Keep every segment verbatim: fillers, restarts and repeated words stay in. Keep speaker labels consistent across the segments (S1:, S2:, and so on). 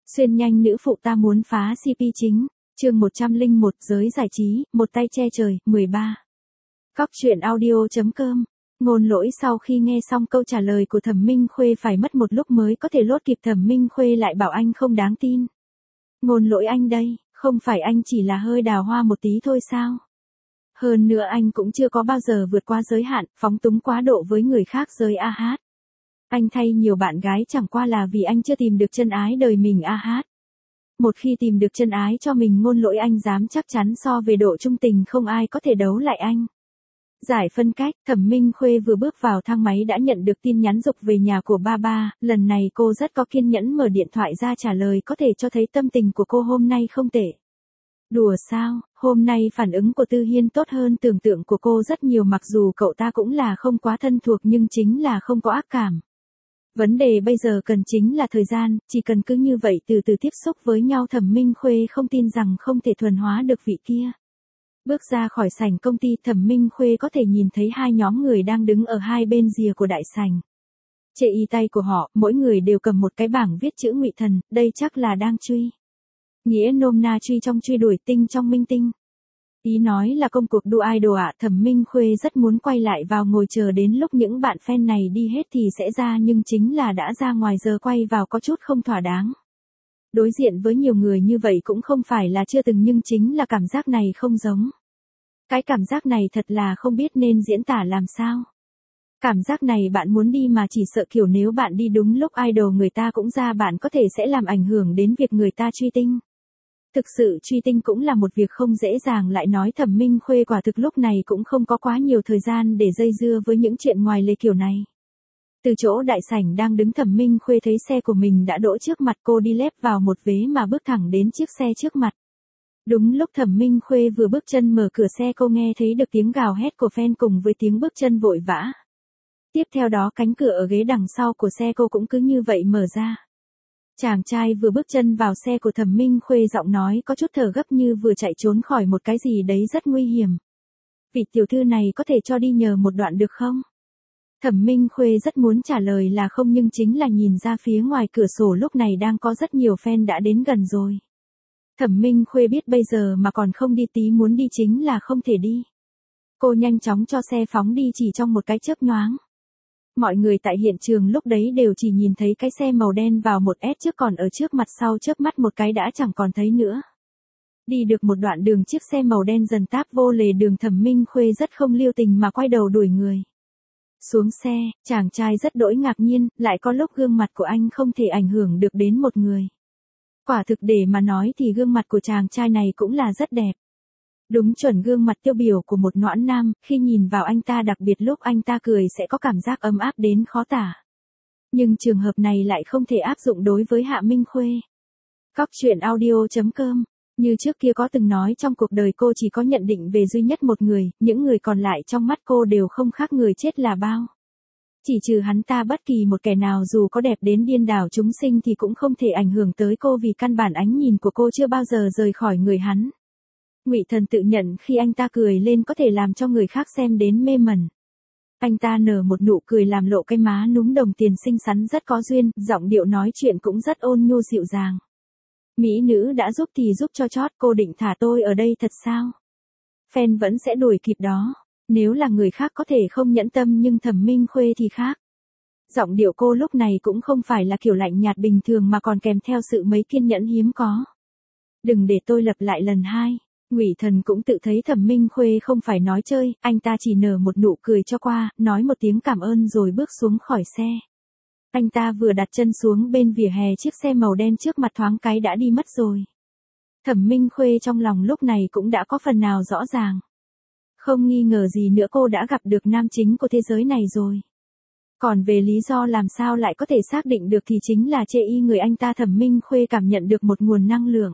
S1: Xuyên nhanh nữ phụ ta muốn phá xê pê chính, chương một trăm lẻ một giới giải trí, một tay che trời, mười ba. Cóc truyện audio chấm com. Ngôn Lỗi sau khi nghe xong câu trả lời của Thẩm Minh Khuê phải mất một lúc mới có thể lốt kịp. Thẩm Minh Khuê lại bảo anh không đáng tin. Ngôn Lỗi anh đây, không phải anh chỉ là hơi đào hoa một tí thôi sao? Hơn nữa anh cũng chưa có bao giờ vượt qua giới hạn, phóng túng quá độ với người khác giới a hát. Anh thay nhiều bạn gái chẳng qua là vì anh chưa tìm được chân ái đời mình a hát. Một khi tìm được chân ái cho mình, Ngôn Lỗi anh dám chắc chắn so về độ trung tình không ai có thể đấu lại anh. Giải phân cách, Thẩm Minh Khuê vừa bước vào thang máy đã nhận được tin nhắn giục về nhà của ba ba, lần này cô rất có kiên nhẫn mở điện thoại ra trả lời, có thể cho thấy tâm tình của cô hôm nay không tệ. Đùa sao, hôm nay phản ứng của Tư Hiên tốt hơn tưởng tượng của cô rất nhiều, mặc dù cậu ta cũng là không quá thân thuộc nhưng chính là không có ác cảm. Vấn đề bây giờ cần chính là thời gian, chỉ cần cứ như vậy từ từ tiếp xúc với nhau. Thẩm Minh Khuê không tin rằng không thể thuần hóa được vị kia. Bước ra khỏi sảnh công ty, Thẩm Minh Khuê có thể nhìn thấy hai nhóm người đang đứng ở hai bên rìa của đại sảnh. Trên y tay của họ, mỗi người đều cầm một cái bảng viết chữ Ngụy Thần, đây chắc là đang truy. Nghĩa nôm na truy trong truy đuổi, tinh trong minh tinh. Ý nói là công cuộc đua idol ạ. Thẩm Minh Khuê rất muốn quay lại vào ngồi chờ đến lúc những bạn fan này đi hết thì sẽ ra, nhưng chính là đã ra ngoài giờ quay vào có chút không thỏa đáng. Đối diện với nhiều người như vậy cũng không phải là chưa từng, nhưng chính là cảm giác này không giống. Cái cảm giác này thật là không biết nên diễn tả làm sao. Cảm giác này bạn muốn đi mà chỉ sợ kiểu nếu bạn đi đúng lúc idol người ta cũng ra, bạn có thể sẽ làm ảnh hưởng đến việc người ta truy tinh. Thực sự truy tinh cũng là một việc không dễ dàng, lại nói Thẩm Minh Khuê quả thực lúc này cũng không có quá nhiều thời gian để dây dưa với những chuyện ngoài lề kiểu này. Từ chỗ đại sảnh đang đứng, Thẩm Minh Khuê thấy xe của mình đã đỗ trước mặt, cô đi lép vào một vế mà bước thẳng đến chiếc xe trước mặt. Đúng lúc Thẩm Minh Khuê vừa bước chân mở cửa xe, cô nghe thấy được tiếng gào hét của fan cùng với tiếng bước chân vội vã. Tiếp theo đó cánh cửa ở ghế đằng sau của xe cô cũng cứ như vậy mở ra. Chàng trai vừa bước chân vào xe của Thẩm Minh Khuê, giọng nói có chút thở gấp như vừa chạy trốn khỏi một cái gì đấy rất nguy hiểm. Vị tiểu thư này có thể cho đi nhờ một đoạn được không? Thẩm Minh Khuê rất muốn trả lời là không, nhưng chính là nhìn ra phía ngoài cửa sổ lúc này đang có rất nhiều fan đã đến gần rồi. Thẩm Minh Khuê biết bây giờ mà còn không đi, tí muốn đi chính là không thể đi. Cô nhanh chóng cho xe phóng đi chỉ trong một cái chớp nhoáng. Mọi người tại hiện trường lúc đấy đều chỉ nhìn thấy cái xe màu đen vào một ét trước, còn ở trước mặt sau chớp mắt một cái đã chẳng còn thấy nữa. Đi được một đoạn đường, chiếc xe màu đen dần táp vô lề đường. Thẩm Minh Khuê rất không lưu tình mà quay đầu đuổi người. Xuống xe, chàng trai rất đỗi ngạc nhiên, lại có lúc gương mặt của anh không thể ảnh hưởng được đến một người. Quả thực để mà nói thì gương mặt của chàng trai này cũng là rất đẹp. Đúng chuẩn gương mặt tiêu biểu của một noãn nam, khi nhìn vào anh ta, đặc biệt lúc anh ta cười sẽ có cảm giác ấm áp đến khó tả. Nhưng trường hợp này lại không thể áp dụng đối với Hạ Minh Khuê. Cóc truyện audio chấm com. Như trước kia có từng nói, trong cuộc đời cô chỉ có nhận định về duy nhất một người, những người còn lại trong mắt cô đều không khác người chết là bao. Chỉ trừ hắn ta, bất kỳ một kẻ nào dù có đẹp đến điên đảo chúng sinh thì cũng không thể ảnh hưởng tới cô, vì căn bản ánh nhìn của cô chưa bao giờ rời khỏi người hắn. Ngụy Thần tự nhận khi anh ta cười lên có thể làm cho người khác xem đến mê mẩn. Anh ta nở một nụ cười làm lộ cái má núm đồng tiền xinh xắn rất có duyên, giọng điệu nói chuyện cũng rất ôn nhu dịu dàng. Mỹ nữ đã giúp thì giúp cho chót, cô định thả tôi ở đây thật sao? Fan vẫn sẽ đuổi kịp đó. Nếu là người khác có thể không nhẫn tâm, nhưng Thẩm Minh Khuê thì khác. Giọng điệu cô lúc này cũng không phải là kiểu lạnh nhạt bình thường mà còn kèm theo sự mấy kiên nhẫn hiếm có. Đừng để tôi lặp lại lần hai. Ngụy Thần cũng tự thấy Thẩm Minh Khuê không phải nói chơi, anh ta chỉ nở một nụ cười cho qua, nói một tiếng cảm ơn rồi bước xuống khỏi xe. Anh ta vừa đặt chân xuống bên vỉa hè, chiếc xe màu đen trước mặt thoáng cái đã đi mất rồi. Thẩm Minh Khuê trong lòng lúc này cũng đã có phần nào rõ ràng. Không nghi ngờ gì nữa, cô đã gặp được nam chính của thế giới này rồi. Còn về lý do làm sao lại có thể xác định được thì chính là chê y người anh ta. Thẩm Minh Khuê cảm nhận được một nguồn năng lượng.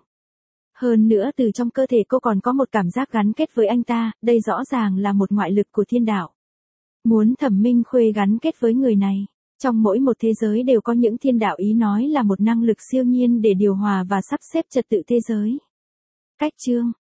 S1: Hơn nữa từ trong cơ thể cô còn có một cảm giác gắn kết với anh ta, đây rõ ràng là một ngoại lực của thiên đạo. Muốn Thẩm Minh Khuê gắn kết với người này, trong mỗi một thế giới đều có những thiên đạo, ý nói là một năng lực siêu nhiên để điều hòa và sắp xếp trật tự thế giới. Cách chương